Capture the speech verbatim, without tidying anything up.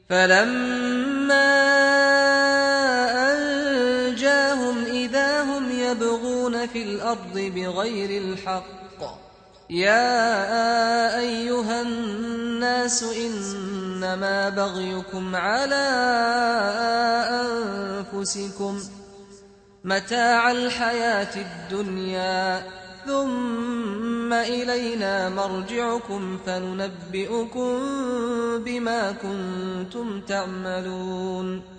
فلما أنجاهم إذا هم يبغون في الأرض بغير الحق. يا أيها الناس إنما بغيكم على أنفسكم متاع الحياة الدنيا ثم إلينا مرجعكم فننبئكم بما كنتم تعملون.